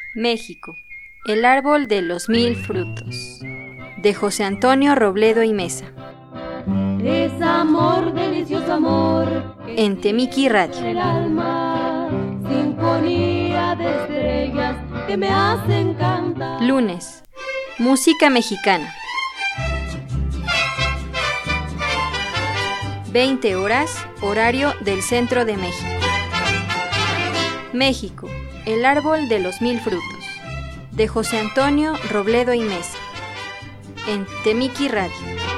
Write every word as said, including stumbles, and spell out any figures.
México, el árbol de los mil frutos, de José Antonio Robledo y Mesa. Es amor, delicioso amor, en Temiki Radio. el alma, sinfonía de estrellas que me hacen cantar. Lunes, música mexicana. veinte horas, horario del centro de México. México, el árbol de los mil frutos, de José Antonio Robledo y Mesa, en Temiki Radio.